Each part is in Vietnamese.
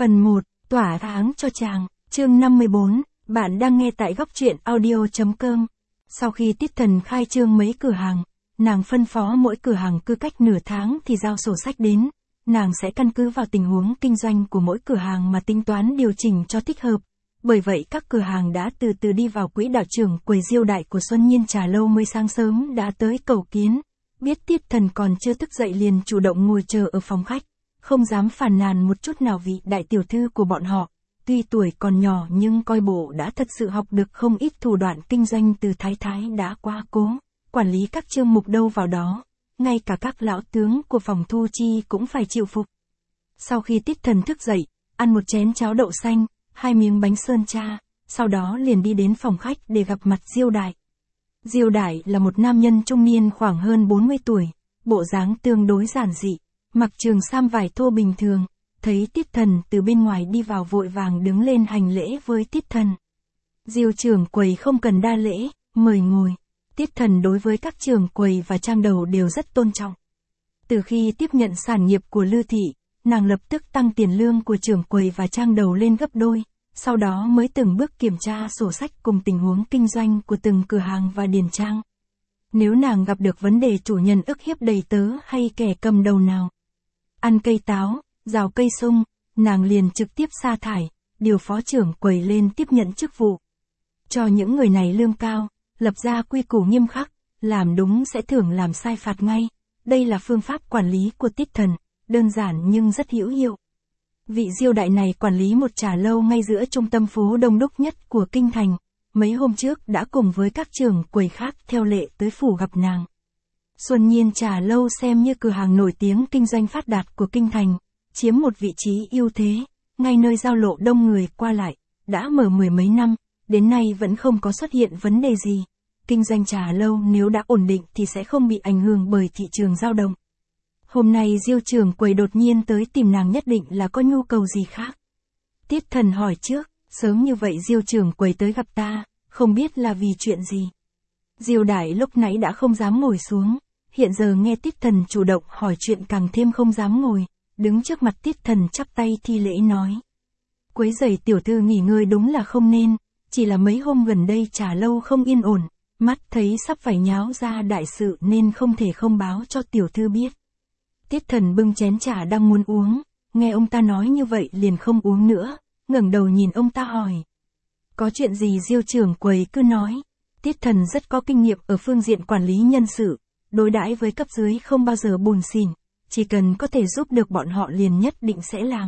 Phần 1, tỏa tháng cho chàng, chương 54, bạn đang nghe tại góc truyện audio.com. Sau khi Tiết Thần khai trương mấy cửa hàng, nàng phân phó mỗi cửa hàng cứ cách nửa tháng thì giao sổ sách đến, nàng sẽ căn cứ vào tình huống kinh doanh của mỗi cửa hàng mà tính toán điều chỉnh cho thích hợp. Bởi vậy các cửa hàng đã từ từ đi vào quỹ đạo. Trưởng quầy Diêu Đại của Xuân Nhiên Trà Lâu mới sáng sớm đã tới cầu kiến, biết Tiết Thần còn chưa thức dậy liền chủ động ngồi chờ ở phòng khách, không dám phàn nàn một chút nào vì đại tiểu thư của bọn họ, tuy tuổi còn nhỏ nhưng coi bộ đã thật sự học được không ít thủ đoạn kinh doanh từ thái thái đã quá cố, quản lý các chương mục đâu vào đó, ngay cả các lão tướng của phòng thu chi cũng phải chịu phục. Sau khi Tiết Thần thức dậy, ăn một chén cháo đậu xanh, 2 miếng bánh sơn cha, sau đó liền đi đến phòng khách để gặp mặt Diêu Đại. Diêu Đại là một nam nhân trung niên khoảng hơn 40 tuổi, bộ dáng tương đối giản dị, mặc trường sam vải thô bình thường, thấy Tiết Thần từ bên ngoài đi vào vội vàng đứng lên hành lễ với Tiết Thần. Diêu trưởng quầy không cần đa lễ, mời ngồi. Tiết Thần đối với các trưởng quầy và trang đầu đều rất tôn trọng. Từ khi tiếp nhận sản nghiệp của Lư Thị, nàng lập tức tăng tiền lương của trưởng quầy và trang đầu lên gấp đôi, sau đó mới từng bước kiểm tra sổ sách cùng tình huống kinh doanh của từng cửa hàng và điền trang. Nếu nàng gặp được vấn đề chủ nhân ức hiếp đầy tớ hay kẻ cầm đầu nào, ăn cây táo, rào cây sung, nàng liền trực tiếp sa thải, điều phó trưởng quầy lên tiếp nhận chức vụ. Cho những người này lương cao, lập ra quy củ nghiêm khắc, làm đúng sẽ thưởng làm sai phạt ngay. Đây là phương pháp quản lý của Tiết Thần, đơn giản nhưng rất hữu hiệu. Vị Diêu Đại này quản lý một trà lâu ngay giữa trung tâm phố đông đúc nhất của kinh thành, mấy hôm trước đã cùng với các trưởng quầy khác theo lệ tới phủ gặp nàng. Xuân Nhiên Trà Lâu xem như cửa hàng nổi tiếng kinh doanh phát đạt của kinh thành, chiếm một vị trí ưu thế, ngay nơi giao lộ đông người qua lại, đã mở 10 mấy năm, đến nay vẫn không có xuất hiện vấn đề gì. Kinh doanh trà lâu nếu đã ổn định thì sẽ không bị ảnh hưởng bởi thị trường dao động. Hôm nay Diêu trưởng quầy đột nhiên tới tìm nàng, nhất định là có nhu cầu gì khác. Tiết Thần hỏi trước, sớm như vậy Diêu trưởng quầy tới gặp ta, không biết là vì chuyện gì. Diêu Đại lúc nãy đã không dám ngồi xuống, hiện giờ nghe Tiết Thần chủ động hỏi chuyện càng thêm không dám ngồi, đứng trước mặt Tiết Thần chắp tay thi lễ nói. Quấy rầy tiểu thư nghỉ ngơi đúng là không nên, chỉ là mấy hôm gần đây trà lâu không yên ổn, mắt thấy sắp phải nháo ra đại sự nên không thể không báo cho tiểu thư biết. Tiết Thần bưng chén trà đang muốn uống, nghe ông ta nói như vậy liền không uống nữa, ngẩng đầu nhìn ông ta hỏi. Có chuyện gì Diêu trưởng quầy cứ nói. Tiết Thần rất có kinh nghiệm ở phương diện quản lý nhân sự, đối đãi với cấp dưới không bao giờ buồn xỉn, chỉ cần có thể giúp được bọn họ liền nhất định sẽ làm.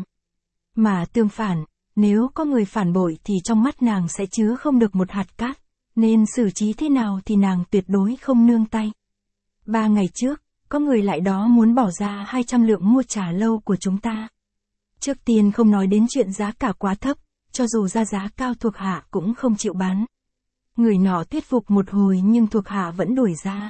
Mà tương phản, nếu có người phản bội thì trong mắt nàng sẽ chứa không được một hạt cát, nên xử trí thế nào thì nàng tuyệt đối không nương tay. 3 ngày trước, có người lại đó muốn bỏ ra 200 lượng mua trà lâu của chúng ta. Trước tiên không nói đến chuyện giá cả quá thấp, cho dù ra giá cao thuộc hạ cũng không chịu bán. Người nọ thuyết phục một hồi nhưng thuộc hạ vẫn đuổi ra.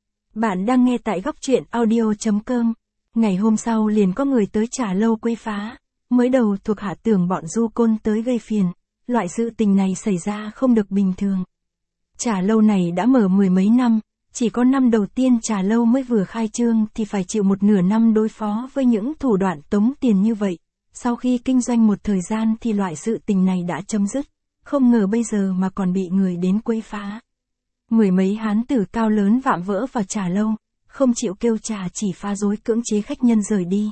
Bạn đang nghe tại góc truyện audio.com. Ngày hôm sau liền có người tới trà lâu quấy phá. Mới đầu thuộc hạ tưởng bọn du côn tới gây phiền, loại sự tình này xảy ra không được bình thường. Trà lâu này đã mở 10 mấy năm, chỉ có năm đầu tiên trà lâu mới vừa khai trương thì phải chịu một nửa năm đối phó với những thủ đoạn tống tiền như vậy. Sau khi kinh doanh một thời gian thì loại sự tình này đã chấm dứt, không ngờ bây giờ mà còn bị người đến quấy phá. 10 mấy hán tử cao lớn vạm vỡ vào trà lâu, không chịu kêu trà chỉ phá rối cưỡng chế khách nhân rời đi.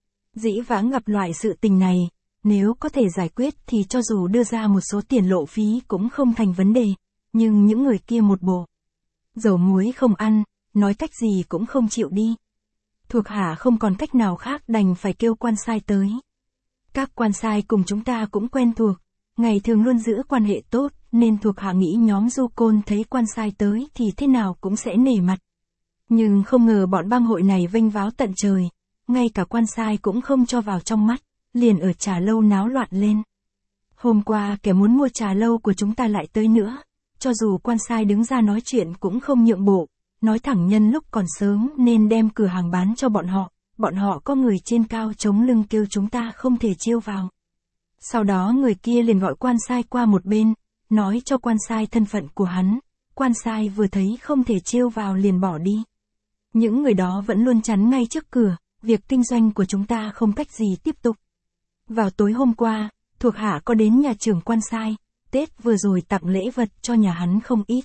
Dĩ vãng gặp loại sự tình này, nếu có thể giải quyết thì cho dù đưa ra một số tiền lộ phí cũng không thành vấn đề, nhưng những người kia một bộ dầu muối không ăn, nói cách gì cũng không chịu đi. Thuộc hạ không còn cách nào khác đành phải kêu quan sai tới. Các quan sai cùng chúng ta cũng quen thuộc, ngày thường luôn giữ quan hệ tốt, nên thuộc hạ nghĩ nhóm du côn thấy quan sai tới thì thế nào cũng sẽ nể mặt. Nhưng không ngờ bọn bang hội này vênh váo tận trời, ngay cả quan sai cũng không cho vào trong mắt, liền ở trà lâu náo loạn lên. Hôm qua kẻ muốn mua trà lâu của chúng ta lại tới nữa, cho dù quan sai đứng ra nói chuyện cũng không nhượng bộ, nói thẳng nhân lúc còn sớm nên đem cửa hàng bán cho bọn họ có người trên cao chống lưng kêu chúng ta không thể chiêu vào. Sau đó người kia liền gọi quan sai qua một bên, nói cho quan sai thân phận của hắn, quan sai vừa thấy không thể chiêu vào liền bỏ đi. Những người đó vẫn luôn chắn ngay trước cửa, việc kinh doanh của chúng ta không cách gì tiếp tục. Vào tối hôm qua, thuộc hạ có đến nhà trưởng quan sai, Tết vừa rồi tặng lễ vật cho nhà hắn không ít.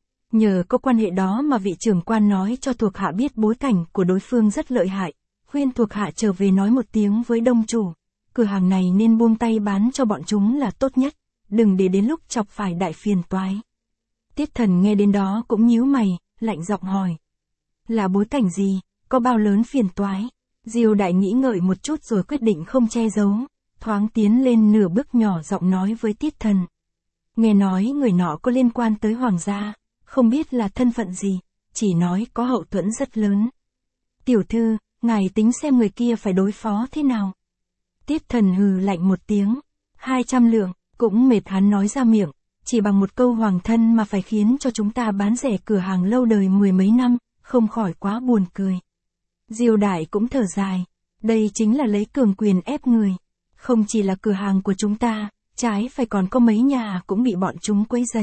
Nhờ có quan hệ đó mà vị trưởng quan nói cho thuộc hạ biết bối cảnh của đối phương rất lợi hại, khuyên thuộc hạ trở về nói một tiếng với đông chủ. Cửa hàng này nên buông tay bán cho bọn chúng là tốt nhất, đừng để đến lúc chọc phải đại phiền toái. Tiết Thần nghe đến đó cũng nhíu mày, lạnh giọng hỏi. Là bối cảnh gì, có bao lớn phiền toái? Diêu Đại nghĩ ngợi một chút rồi quyết định không che giấu, thoáng tiến lên nửa bước nhỏ giọng nói với Tiết Thần. Nghe nói người nọ có liên quan tới hoàng gia, không biết là thân phận gì, chỉ nói có hậu thuẫn rất lớn. Tiểu thư, ngài tính xem người kia phải đối phó thế nào? Tiết Thần hừ lạnh một tiếng, 200 lượng, cũng mệt hắn nói ra miệng, chỉ bằng một câu hoàng thân mà phải khiến cho chúng ta bán rẻ cửa hàng lâu đời mười mấy năm, không khỏi quá buồn cười. Diêu Đại cũng thở dài, đây chính là lấy cường quyền ép người, không chỉ là cửa hàng của chúng ta, trái phải còn có mấy nhà cũng bị bọn chúng quấy rầy.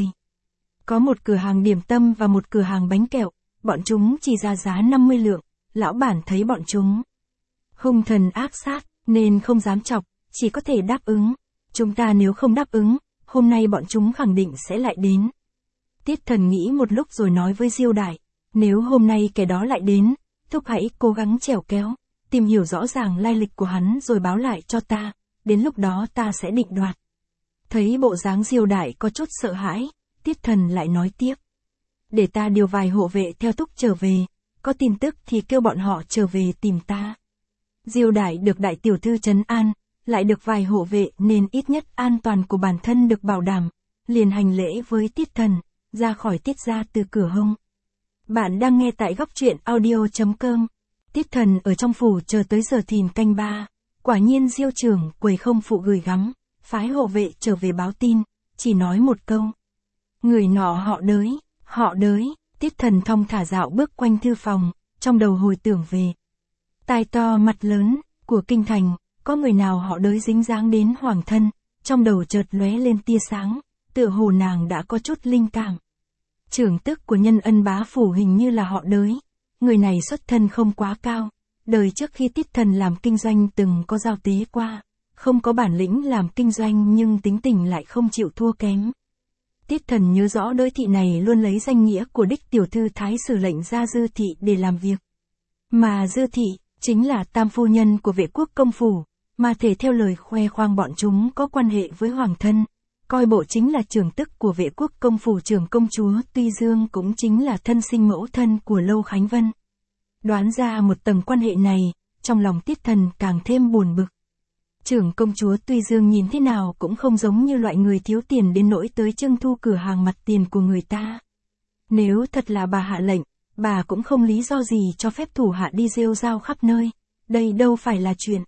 Có một cửa hàng điểm tâm và một cửa hàng bánh kẹo, bọn chúng chỉ ra giá 50 lượng, lão bản thấy bọn chúng hung thần ác sát, nên không dám chọc, chỉ có thể đáp ứng. Chúng ta nếu không đáp ứng, hôm nay bọn chúng khẳng định sẽ lại đến. Tiết Thần nghĩ một lúc rồi nói với Diêu Đại, nếu hôm nay kẻ đó lại đến, thúc hãy cố gắng chèo kéo, tìm hiểu rõ ràng lai lịch của hắn rồi báo lại cho ta, đến lúc đó ta sẽ định đoạt. Thấy bộ dáng Diêu Đại có chút sợ hãi, Tiết Thần lại nói tiếp. Để ta điều vài hộ vệ theo thúc trở về, có tin tức thì kêu bọn họ trở về tìm ta. Diêu Đại được đại tiểu thư trấn an, lại được vài hộ vệ nên ít nhất an toàn của bản thân được bảo đảm, liền hành lễ với Tiết Thần, ra khỏi Tiết gia từ cửa hông. Bạn đang nghe tại góc truyện audio.com. Tiết Thần ở trong phủ chờ tới giờ thìn canh 3, quả nhiên Diêu trưởng quầy không phụ gửi gắm, phái hộ vệ trở về báo tin, chỉ nói một câu. Người nọ họ đới, Tiết Thần thong thả dạo bước quanh thư phòng, trong đầu hồi tưởng về tai to mặt lớn của kinh thành, có người nào họ đới dính dáng đến hoàng thân, trong đầu chợt lóe lên tia sáng, tựa hồ nàng đã có chút linh cảm. Trưởng tức của Nhân Ân bá phủ hình như là họ đới, người này xuất thân không quá cao, đời trước khi Tiết Thần làm kinh doanh từng có giao tế qua, không có bản lĩnh làm kinh doanh nhưng tính tình lại không chịu thua kém. Tiết Thần nhớ rõ đới thị này luôn lấy danh nghĩa của đích tiểu thư thái sử lệnh ra Dư thị để làm việc. Mà Dư thị, chính là tam phu nhân của Vệ quốc công phủ, mà thể theo lời khoe khoang bọn chúng có quan hệ với hoàng thân, coi bộ chính là trưởng tức của Vệ quốc công phủ trưởng công chúa Tuy Dương cũng chính là thân sinh mẫu thân của Lâu Khánh Vân. Đoán ra một tầng quan hệ này, trong lòng Tiết Thần càng thêm buồn bực. Trưởng công chúa Tuy Dương nhìn thế nào cũng không giống như loại người thiếu tiền đến nỗi tới trưng thu cửa hàng mặt tiền của người ta. Nếu thật là bà hạ lệnh, bà cũng không lý do gì cho phép thủ hạ đi rêu rao khắp nơi, đây đâu phải là chuyện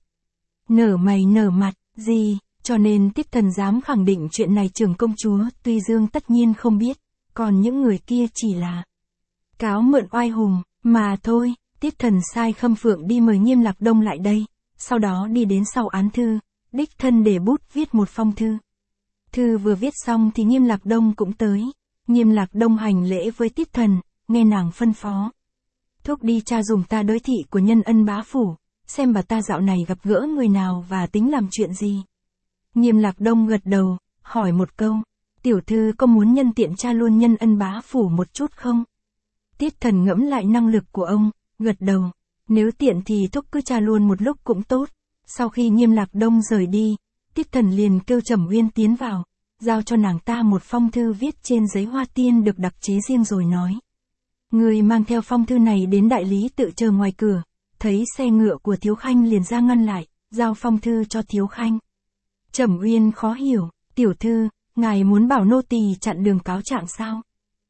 nở mày nở mặt gì, cho nên Tiết Thần dám khẳng định chuyện này trưởng công chúa Tuy Dương tất nhiên không biết, còn những người kia chỉ là cáo mượn oai hùng, mà thôi. Tiết Thần sai Khâm Phượng đi mời Nghiêm Lạc Đông lại đây, sau đó đi đến sau án thư, đích thân để bút viết một phong thư. Thư vừa viết xong thì Nghiêm Lạc Đông cũng tới, Nghiêm Lạc Đông hành lễ với Tiết Thần, nghe nàng phân phó. Thúc đi tra dùm ta đới thị của Nhân Ân bá phủ, xem bà ta dạo này gặp gỡ người nào và tính làm chuyện gì. Nghiêm Lạc Đông gật đầu, hỏi một câu, tiểu thư có muốn nhân tiện tra luôn Nhân Ân bá phủ một chút không? Tiết Thần ngẫm lại năng lực của ông, gật đầu, nếu tiện thì thúc cứ tra luôn một lúc cũng tốt. Sau khi Nghiêm Lạc Đông rời đi, Tiết Thần liền kêu Trầm Uyên tiến vào, giao cho nàng ta một phong thư viết trên giấy hoa tiên được đặc chế riêng rồi nói. Người mang theo phong thư này đến đại lý tự chờ ngoài cửa, thấy xe ngựa của Thiếu Khanh liền ra ngăn lại, giao phong thư cho Thiếu Khanh. Trầm Uyên khó hiểu, tiểu thư, ngài muốn bảo nô tỳ chặn đường cáo trạng sao?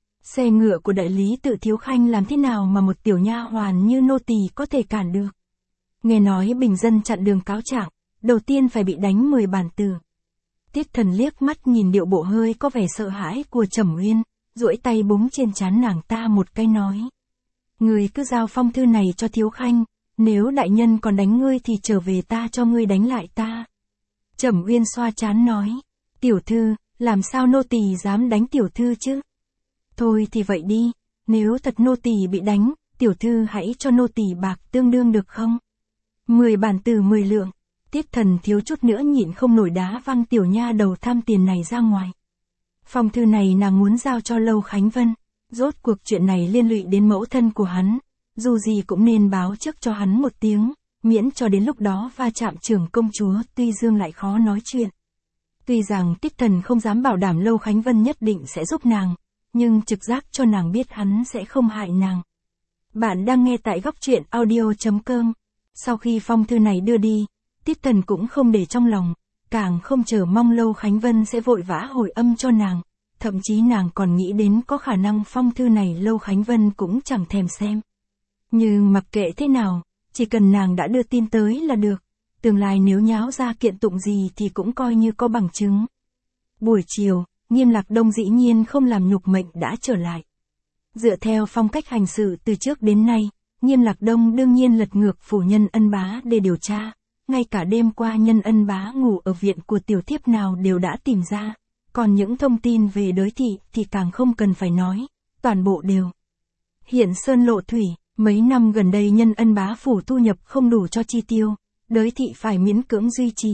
Xe ngựa của đại lý tự Thiếu Khanh làm thế nào mà một tiểu nha hoàn như nô tỳ có thể cản được? Nghe nói bình dân chặn đường cáo trạng, đầu tiên phải bị đánh 10 bản từ. Tiết Thần liếc mắt nhìn điệu bộ hơi có vẻ sợ hãi của Trầm Uyên, duỗi tay búng trên trán nàng ta một cái nói. Ngươi cứ giao phong thư này cho Thiếu Khanh, nếu đại nhân còn đánh ngươi thì trở về ta cho ngươi đánh lại ta. Trầm Uyên xoa trán nói, tiểu thư, làm sao nô tỳ dám đánh tiểu thư chứ? Thôi thì vậy đi, nếu thật nô tỳ bị đánh, tiểu thư hãy cho nô tỳ bạc tương đương được không? 10 bản từ 10 lượng. Tiết Thần thiếu chút nữa nhịn không nổi đá văng tiểu nha đầu tham tiền này ra ngoài. Phong thư này nàng muốn giao cho Lâu Khánh Vân, rốt cuộc chuyện này liên lụy đến mẫu thân của hắn, dù gì cũng nên báo trước cho hắn một tiếng, miễn cho đến lúc đó va chạm trưởng công chúa Tuy Dương lại khó nói chuyện. Tuy rằng Tiết Thần không dám bảo đảm Lâu Khánh Vân nhất định sẽ giúp nàng, nhưng trực giác cho nàng biết hắn sẽ không hại nàng. Bạn đang nghe tại góc truyện audio.com. Sau khi phong thư này đưa đi, Tiết Thần cũng không để trong lòng, càng không chờ mong Lâu Khánh Vân sẽ vội vã hồi âm cho nàng, thậm chí nàng còn nghĩ đến có khả năng phong thư này Lâu Khánh Vân cũng chẳng thèm xem. Nhưng mặc kệ thế nào, chỉ cần nàng đã đưa tin tới là được, tương lai nếu nháo ra kiện tụng gì thì cũng coi như có bằng chứng. Buổi chiều, Nghiêm Lạc Đông dĩ nhiên không làm nhục mệnh đã trở lại. Dựa theo phong cách hành sự từ trước đến nay, Nghiêm Lạc Đông đương nhiên lật ngược phủ Nhân Ân Bá để điều tra, ngay cả đêm qua Nhân Ân Bá ngủ ở viện của tiểu thiếp nào đều đã tìm ra, còn những thông tin về Đới thị thì càng không cần phải nói, toàn bộ đều hiện sơn lộ thủy. Mấy năm gần đây Nhân Ân Bá phủ thu nhập không đủ cho chi tiêu, Đới thị phải miễn cưỡng duy trì.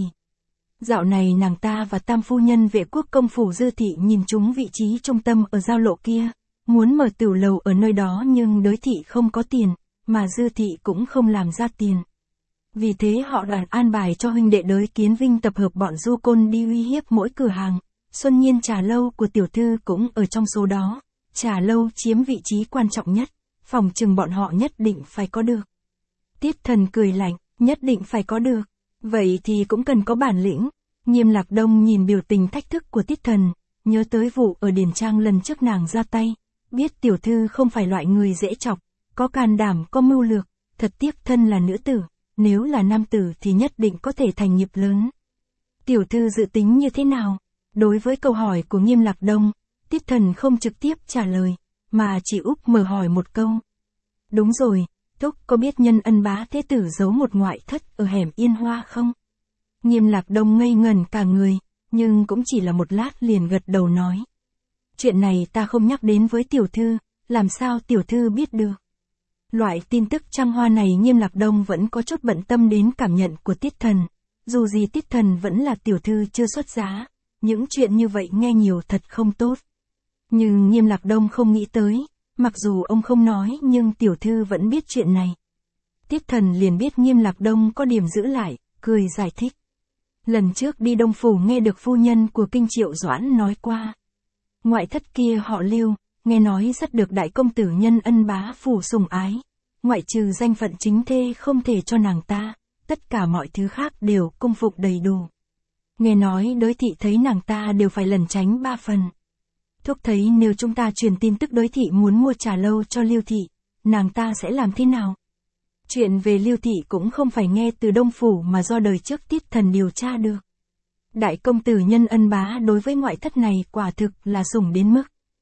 Dạo này nàng ta và tam phu nhân Vệ Quốc công phủ Dư thị nhìn trúng vị trí trung tâm ở giao lộ kia, muốn mở tửu lầu ở nơi đó nhưng Đới thị không có tiền, mà Dư thị cũng không làm ra tiền. Vì thế họ đoàn an bài cho huynh đệ Đới Kiến Vinh tập hợp bọn du côn đi uy hiếp mỗi cửa hàng. Xuân Nhiên trà lâu của tiểu thư cũng ở trong số đó. Trà lâu chiếm vị trí quan trọng nhất, phòng chừng bọn họ nhất định phải có được. Tiết Thần cười lạnh, nhất định phải có được. Vậy thì cũng cần có bản lĩnh. Nghiêm Lạc Đông nhìn biểu tình thách thức của Tiết Thần, nhớ tới vụ ở Điền Trang lần trước nàng ra tay, biết tiểu thư không phải loại người dễ chọc, có can đảm, có mưu lược, thật tiếc thân là nữ tử, nếu là nam tử thì nhất định có thể thành nghiệp lớn. Tiểu thư dự tính như thế nào? Đối với câu hỏi của Nghiêm Lạc Đông, Tiết Thần không trực tiếp trả lời, mà chỉ úp mở hỏi một câu. Đúng rồi, thúc có biết Nhân Ân Bá thế tử giấu một ngoại thất ở hẻm Yên Hoa không? Nghiêm Lạc Đông ngây ngẩn cả người, nhưng cũng chỉ là một lát liền gật đầu nói. Chuyện này ta không nhắc đến với tiểu thư, làm sao tiểu thư biết được? Loại tin tức trăng hoa này Nghiêm Lạc Đông vẫn có chút bận tâm đến cảm nhận của Tiết Thần. Dù gì Tiết Thần vẫn là tiểu thư chưa xuất giá, những chuyện như vậy nghe nhiều thật không tốt. Nhưng Nghiêm Lạc Đông không nghĩ tới, mặc dù ông không nói nhưng tiểu thư vẫn biết chuyện này. Tiết Thần liền biết Nghiêm Lạc Đông có điểm giữ lại, cười giải thích. Lần trước đi Đông Phủ nghe được phu nhân của Kinh Triệu Doãn nói qua. Ngoại thất kia họ Lưu, nghe nói rất được đại công tử Nhân Ân Bá phủ sủng ái. Ngoại trừ danh phận chính thê không thể cho nàng ta, tất cả mọi thứ khác đều cung phục đầy đủ. Nghe nói Đới thị thấy nàng ta đều phải lẩn tránh 3 phần. Thúc thấy nếu chúng ta truyền tin tức Đới thị muốn mua trà lâu cho Lưu thị, nàng ta sẽ làm thế nào? Chuyện về Lưu thị cũng không phải nghe từ Đông Phủ mà do đời trước Tiết Thần điều tra được. Đại công tử Nhân Ân Bá đối với ngoại thất này quả thực là sủng đến mức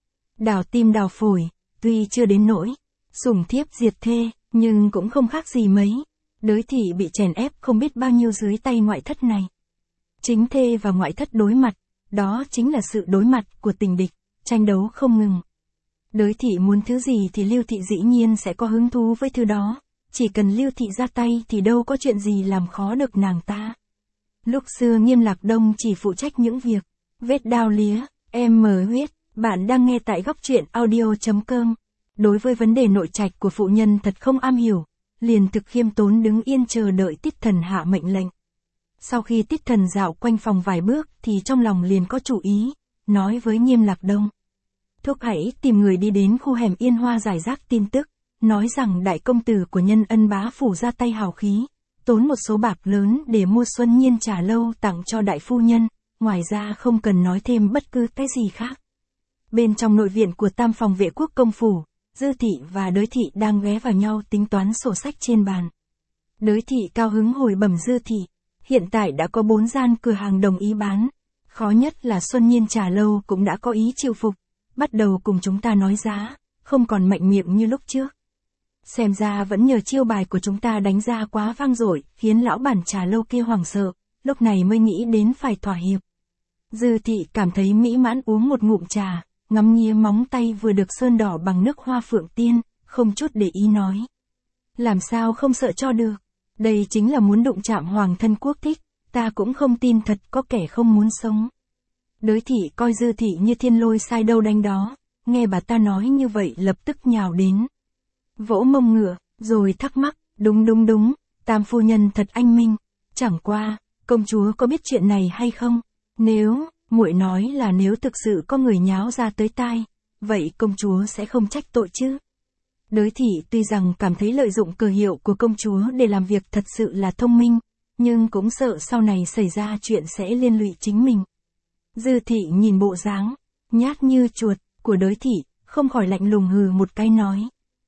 đào tim đào phổi, tuy chưa đến nỗi sủng thiếp diệt thê, nhưng cũng không khác gì mấy. Đới thị bị chèn ép không biết bao nhiêu dưới tay ngoại thất này. Chính thê và ngoại thất đối mặt, đó chính là sự đối mặt của tình địch, tranh đấu không ngừng. Đới thị muốn thứ gì thì Lưu thị dĩ nhiên sẽ có hứng thú với thứ đó, chỉ cần Lưu thị ra tay thì đâu có chuyện gì làm khó được nàng ta. Lúc xưa Nghiêm Lạc Đông chỉ phụ trách những việc vết đao lía, em mờ huyết. Bạn đang nghe tại góc truyện audio.com. Đối với vấn đề nội trạch của phụ nhân thật không am hiểu, liền thực khiêm tốn đứng yên chờ đợi Tiết Thần hạ mệnh lệnh. Sau khi Tiết Thần dạo quanh phòng vài bước thì trong lòng liền có chủ ý, nói với Nghiêm Lạc Đông. Thúc hãy tìm người đi đến khu hẻm Yên Hoa giải rác tin tức, nói rằng đại công tử của Nhân Ân Bá phủ ra tay hào khí, tốn một số bạc lớn để mua Xuân Nhiên trà lâu tặng cho đại phu nhân, ngoài ra không cần nói thêm bất cứ cái gì khác. Bên trong nội viện của tam phòng Vệ Quốc công phủ, Dư thị và Đới thị đang ghé vào nhau tính toán sổ sách trên bàn. Đới thị cao hứng hồi bẩm Dư thị, hiện tại đã có 4 gian cửa hàng đồng ý bán. Khó nhất là Xuân Nhiên trà lâu cũng đã có ý chịu phục, bắt đầu cùng chúng ta nói giá, không còn mạnh miệng như lúc trước. Xem ra vẫn nhờ chiêu bài của chúng ta đánh ra quá vang dội, khiến lão bản trà lâu kia hoảng sợ, lúc này mới nghĩ đến phải thỏa hiệp. Dư thị cảm thấy mỹ mãn uống một ngụm trà, ngắm nghía móng tay vừa được sơn đỏ bằng nước hoa phượng tiên, không chút để ý nói. Làm sao không sợ cho được, Đây chính là muốn đụng chạm hoàng thân quốc thích, ta cũng không tin thật có kẻ không muốn sống. Đới thị coi Dư thị như thiên lôi sai đâu đánh đó, nghe bà ta nói như vậy lập tức nhào đến. Vỗ mông ngựa, rồi thắc mắc, đúng, tam phu nhân thật anh minh, chẳng qua, công chúa có biết chuyện này hay không? Nếu, muội nói là nếu thực sự có người nháo ra tới tai, vậy công chúa sẽ không trách tội chứ? Đới thị tuy rằng cảm thấy lợi dụng cờ hiệu của công chúa để làm việc thật sự là thông minh, nhưng cũng sợ sau này xảy ra chuyện sẽ liên lụy chính mình. Dư thị nhìn bộ dáng, nhát như chuột, của đới thị, không khỏi lạnh lùng hừ một cái nói.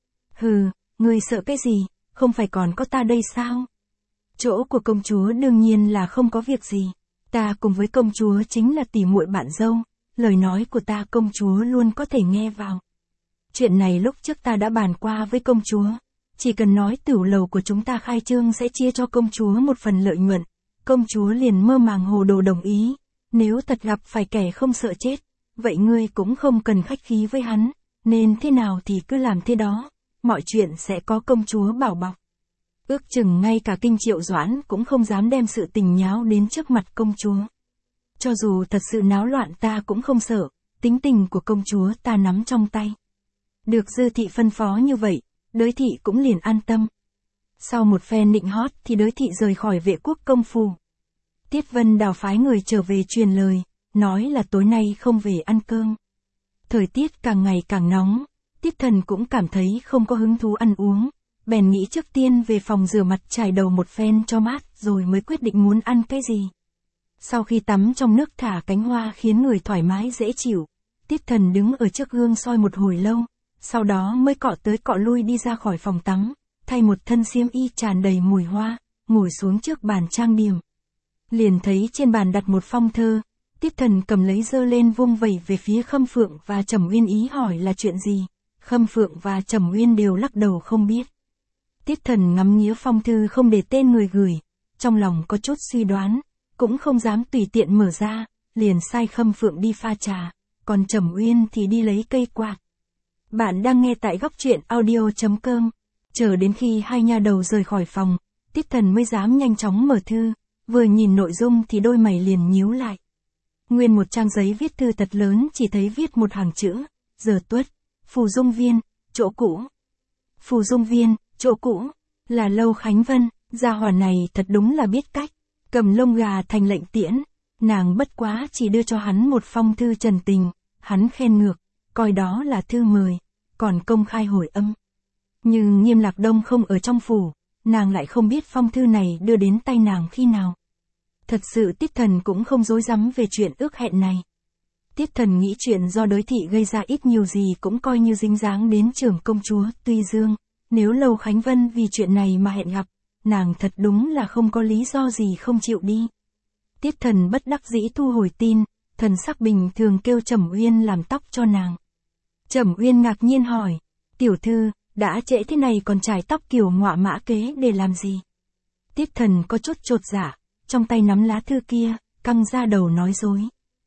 Hừ, ngươi sợ cái gì, không phải còn có ta đây sao? Chỗ của công chúa đương nhiên là không có việc gì, ta cùng với công chúa chính là tỉ muội bạn dâu, lời nói của ta công chúa luôn có thể nghe vào. Chuyện này lúc trước ta đã bàn qua với công chúa, chỉ cần nói tửu lầu của chúng ta khai trương sẽ chia cho công chúa một phần lợi nhuận, công chúa liền mơ màng hồ đồ đồng ý, nếu thật gặp phải kẻ không sợ chết, vậy ngươi cũng không cần khách khí với hắn, nên thế nào thì cứ làm thế đó, mọi chuyện sẽ có công chúa bảo bọc. Ước chừng ngay cả Kinh Triệu Doãn cũng không dám đem sự tình nháo đến trước mặt công chúa. Cho dù thật sự náo loạn ta cũng không sợ, tính tình của công chúa ta nắm trong tay. Được Dư thị phân phó như vậy, đới thị cũng liền an tâm. Sau một phen nịnh hót thì đới thị rời khỏi Vệ Quốc công phủ. Tiết Vân Đào phái người trở về truyền lời, nói là tối nay không về ăn cơm. Thời tiết càng ngày càng nóng, Tiết Thần cũng cảm thấy không có hứng thú ăn uống, bèn nghĩ trước tiên về phòng rửa mặt chải đầu một phen cho mát rồi mới quyết định muốn ăn cái gì. Sau khi tắm trong nước thả cánh hoa khiến người thoải mái dễ chịu, Tiết Thần đứng ở trước gương soi một hồi lâu, sau đó mới cọ tới cọ lui đi ra khỏi phòng tắm, thay một thân xiêm y tràn đầy mùi hoa, ngồi xuống trước bàn trang điểm. Liền thấy trên bàn đặt một phong thơ, Tiết Thần cầm lấy giơ lên vung vẩy về phía Khâm Phượng và Trầm Uyên ý hỏi là chuyện gì, Khâm Phượng và Trầm Uyên đều lắc đầu không biết. Tiết Thần ngắm nghía phong thư không để tên người gửi, trong lòng có chút suy đoán, cũng không dám tùy tiện mở ra, liền sai Khâm Phượng đi pha trà, còn Trầm Uyên thì đi lấy cây quạt. Bạn đang nghe tại góc truyện audio.com. Chờ đến khi hai nha đầu rời khỏi phòng, Tiết Thần mới dám nhanh chóng mở thư, vừa nhìn nội dung thì đôi mày liền nhíu lại. Nguyên một trang giấy viết thư thật lớn chỉ thấy viết một hàng chữ, Giờ Tuất, Phù Dung Viên, chỗ cũ. Phù Dung Viên, chỗ cũ, là Lâu Khánh Vân, gia hỏa này thật đúng là biết cách, cầm lông gà thành lệnh tiễn, nàng bất quá chỉ đưa cho hắn một phong thư trần tình, hắn khen ngược, coi đó là thư mời, còn công khai hồi âm. Nhưng Nghiêm Lạc Đông không ở trong phủ, nàng lại không biết phong thư này đưa đến tay nàng khi nào. Thật sự Tiết Thần cũng không dối rắm về chuyện ước hẹn này. Tiết Thần nghĩ chuyện do đới thị gây ra ít nhiều gì cũng coi như dính dáng đến trưởng công chúa Tuy Dương, nếu Lâu Khánh Vân vì chuyện này mà hẹn gặp, nàng thật đúng là không có lý do gì không chịu đi. Tiết Thần bất đắc dĩ thu hồi tin, thần sắc bình thường kêu Trầm Uyên làm tóc cho nàng. Trầm Uyên ngạc nhiên hỏi, tiểu thư, đã trễ thế này còn trải tóc kiểu ngọa mã kế để làm gì? Tiết Thần có chút chột dạ, trong tay nắm lá thư kia, căng ra đầu nói dối.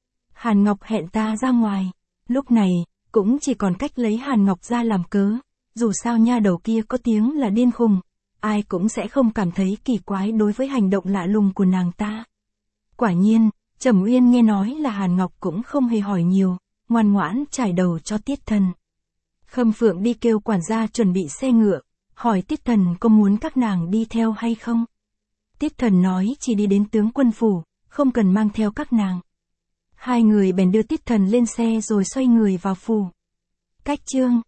Hàn Ngọc hẹn ta ra ngoài, lúc này, cũng chỉ còn cách lấy Hàn Ngọc ra làm cớ, dù sao nha đầu kia có tiếng là điên khùng, ai cũng sẽ không cảm thấy kỳ quái đối với hành động lạ lùng của nàng ta. Quả nhiên, Trầm Uyên nghe nói là Hàn Ngọc cũng không hề hỏi nhiều, ngoan ngoãn trải đầu cho Tiết Thần. Khâm Phượng đi kêu quản gia chuẩn bị xe ngựa, hỏi Tiết Thần có muốn các nàng đi theo hay không. Tiết Thần nói chỉ đi đến tướng quân phủ, không cần mang theo các nàng. Hai người bèn đưa Tiết Thần lên xe rồi xoay người vào phủ. Cách chương